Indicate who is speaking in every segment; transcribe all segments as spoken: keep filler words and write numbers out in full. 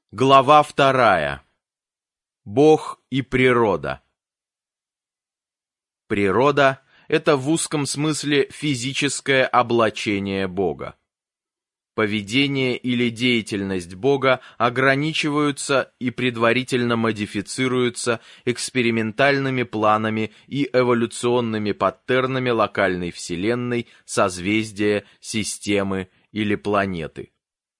Speaker 1: Глава вторая. Бог и природа. Природа – это в узком смысле физическое облачение Бога. Поведение или деятельность Бога ограничиваются и предварительно модифицируются экспериментальными планами и эволюционными паттернами локальной Вселенной, созвездия, системы или планеты.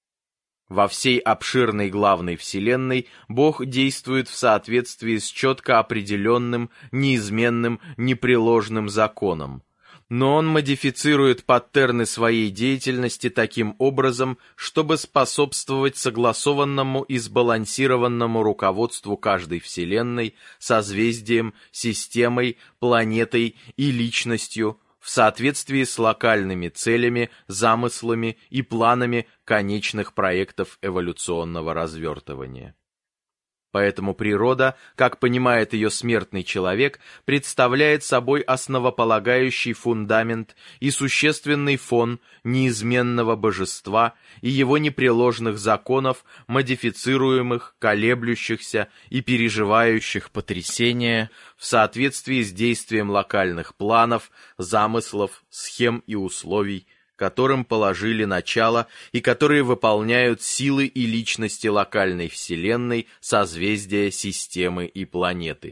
Speaker 1: Во всей обширной главной Вселенной Бог действует в соответствии с четко определенным, неизменным, непреложным законом. Но Он модифицирует паттерны своей деятельности таким образом, чтобы способствовать согласованному и сбалансированному руководству каждой Вселенной, созвездием, системой, планетой и личностью, в соответствии с локальными целями, замыслами и планами конечных проектов эволюционного развертывания. Поэтому природа, как понимает ее смертный человек, представляет собой основополагающий фундамент и существенный фон неизменного божества и его непреложных законов, модифицируемых, колеблющихся и переживающих потрясения в соответствии с действием локальных планов, замыслов, схем и условий, которым положили начало и которые выполняют силы и личности локальной Вселенной, созвездия, системы и планеты.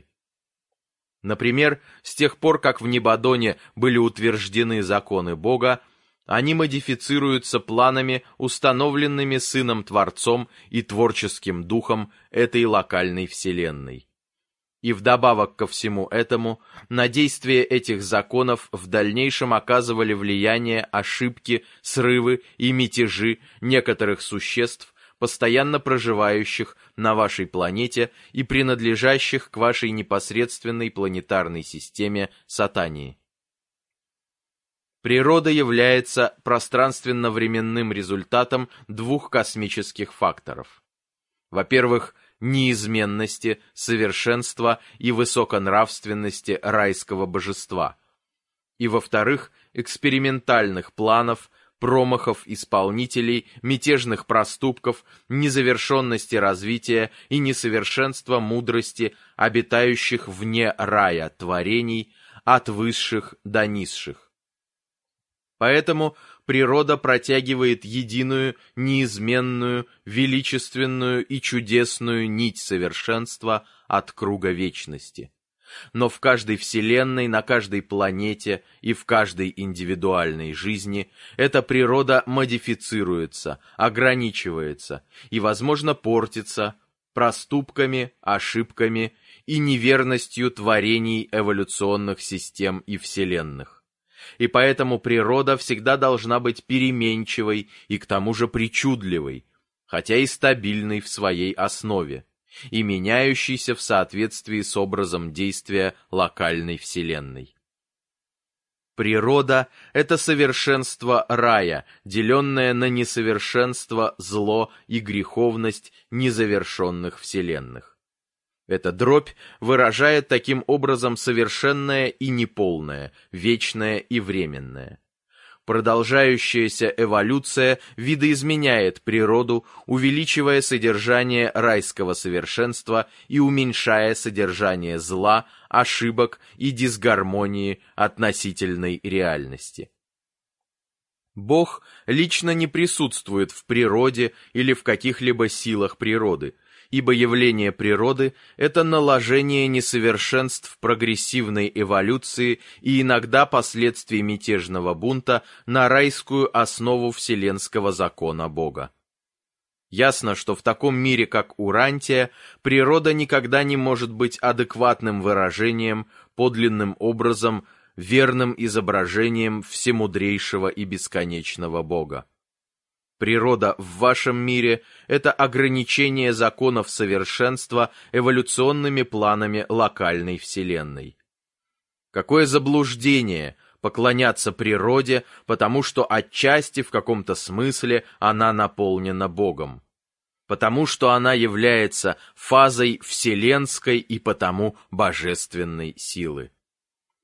Speaker 1: Например, с тех пор, как в Небодоне были утверждены законы Бога, они модифицируются планами, установленными Сыном-Творцом и творческим духом этой локальной Вселенной. И вдобавок ко всему этому, на действие этих законов в дальнейшем оказывали влияние ошибки, срывы и мятежи некоторых существ, постоянно проживающих на вашей планете и принадлежащих к вашей непосредственной планетарной системе Сатании. Природа является пространственно-временным результатом двух космических факторов. Во-первых, неизменности, совершенства и высоконравственности райского божества. И, во-вторых, экспериментальных планов, промахов исполнителей, мятежных проступков, незавершенности развития и несовершенства мудрости, обитающих вне рая творений, от высших до низших. Поэтому природа протягивает единую, неизменную, величественную и чудесную нить совершенства от круга вечности. Но в каждой вселенной, на каждой планете и в каждой индивидуальной жизни эта природа модифицируется, ограничивается и, возможно, портится проступками, ошибками и неверностью творений эволюционных систем и вселенных. И поэтому природа всегда должна быть переменчивой и к тому же причудливой, хотя и стабильной в своей основе, и меняющейся в соответствии с образом действия локальной Вселенной. Природа – это совершенство рая, деленное на несовершенство, зло и греховность незавершенных вселенных. Эта дробь выражает таким образом совершенное и неполное, вечное и временное. Продолжающаяся эволюция видоизменяет природу, увеличивая содержание райского совершенства и уменьшая содержание зла, ошибок и дисгармонии относительной реальности. Бог лично не присутствует в природе или в каких-либо силах природы, ибо явление природы – это наложение несовершенств прогрессивной эволюции и иногда последствий мятежного бунта на райскую основу вселенского закона Бога. Ясно, что в таком мире, как Урантия, природа никогда не может быть адекватным выражением, подлинным образом, верным изображением всемудрейшего и бесконечного Бога. Природа в вашем мире – это ограничение законов совершенства эволюционными планами локальной Вселенной. Какое заблуждение поклоняться природе, потому что отчасти в каком-то смысле она наполнена Богом, потому что она является фазой вселенской и потому божественной силы.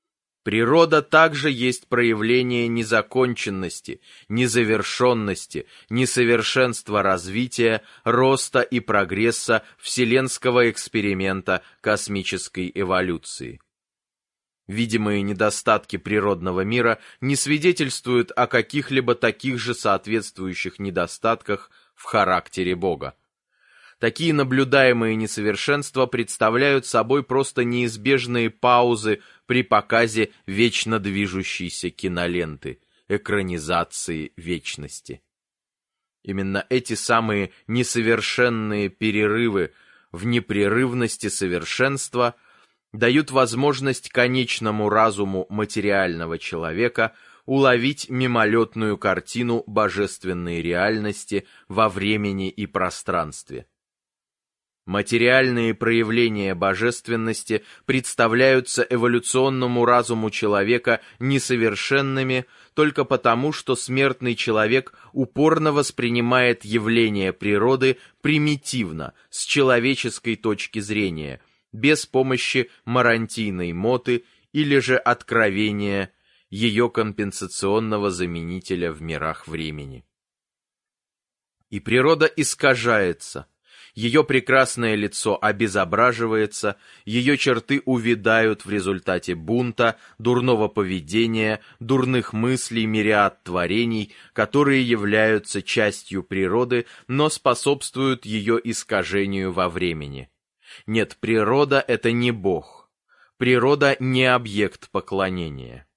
Speaker 1: Природа также есть проявление незаконченности, незавершенности, несовершенства развития, роста и прогресса вселенского эксперимента космической эволюции. Видимые недостатки природного мира не свидетельствуют о каких-либо таких же соответствующих недостатках в характере Бога. Такие наблюдаемые несовершенства представляют собой просто неизбежные паузы при показе вечно движущейся киноленты, экранизации вечности. Именно эти самые несовершенные перерывы в непрерывности совершенства дают возможность конечному разуму материального человека уловить мимолетную картину божественной реальности во времени и пространстве. Материальные проявления божественности представляются эволюционному разуму человека несовершенными только потому, что смертный человек упорно воспринимает явления природы примитивно, с человеческой точки зрения, без помощи марантийной моты или же откровения ее компенсационного заменителя в мирах времени. И природа искажается. Ее прекрасное лицо обезображивается, ее черты увядают в результате бунта, дурного поведения, дурных мыслей мириад творений, которые являются частью природы, но способствуют ее искажению во времени. Нет, природа — это не Бог. Природа не объект поклонения.